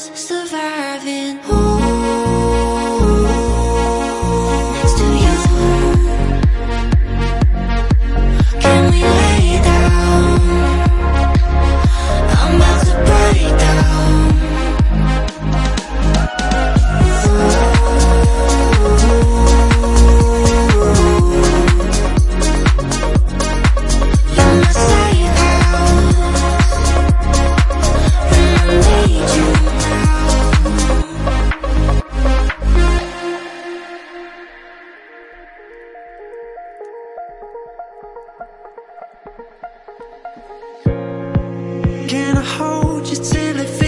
surviving. Ooh, next to you. Can we lay down? I'm about to break down. You're my safe house when I need you now. Can I hold you till it feels